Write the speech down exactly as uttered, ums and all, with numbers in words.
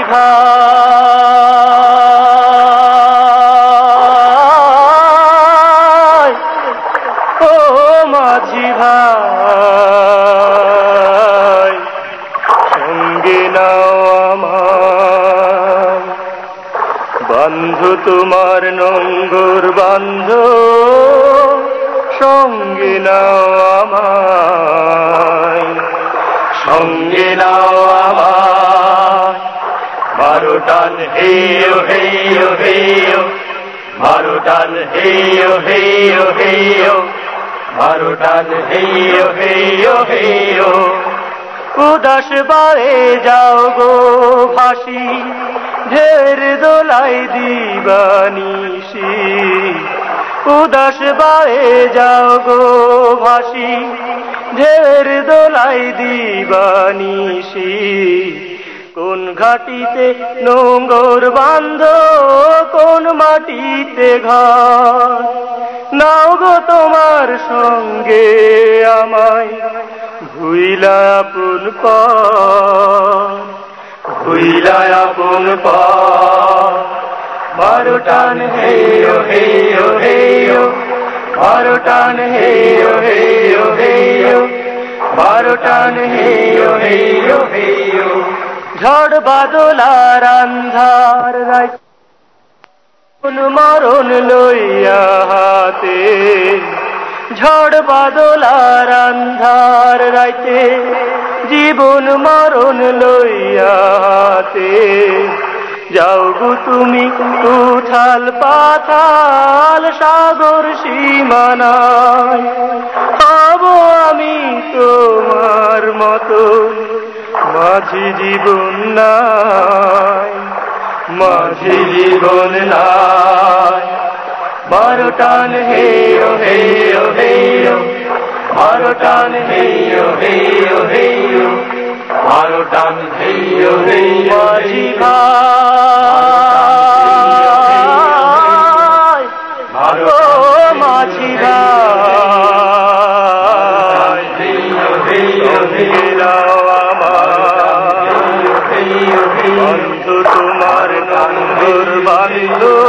ভাই, ও মাঝি ভাই, সঙ্গে নাও আমার, বন্ধু তোমার নোঙ্গর বান্ধ, সঙ্গে নাও আমায়, সঙ্গে নাও আমায়। মারো টান হেয় হেয় হেয়, মারো টান হেয় হেয় হেয়, মারো টান হেয় হেয় হেয়। উদাস বারে যাও গো ভাসি, ঢের দোলাই দিবানিশি। উদাস বারে যাও গো ভাসি, ঢের দোলাই দিবানিশি। কোন ঘাটিতে নোঙ্গর বান্ধ, কোন মাটিতে ঘর, নাও গো তোমার সঙ্গে আমায়, ভুইলা আপন পর, ভুইলা আপন পর। মারো টান হেয় হেয় হেয়, মারো টান হেয় হেয় হেয়, মারো টান হেয় হেয় হেয়। ঝড় বাদল আর আন্ধার রাত, কোন মরণ লইয়া হাতে, ঝড় বাদল আর আন্ধার রাইতে, জীবন মরণ লইয়া হাতে। যাও গো তুমি উথাল পাথাল সাগর সীমানায়, হব আমি তোমার মতো, মাঝি জীবন নাই, মাঝি জীবন নাই। মারো টান হেয় হেয় হেয়, মারো টান হেয় হেয় হেয়, মারো টান হেয় হেয়। মাঝি ভাই, মারো মাঝি ভাই, সঙ্গে নাও আমার, বন্ধু তোমার নোঙ্গর বান্ধ,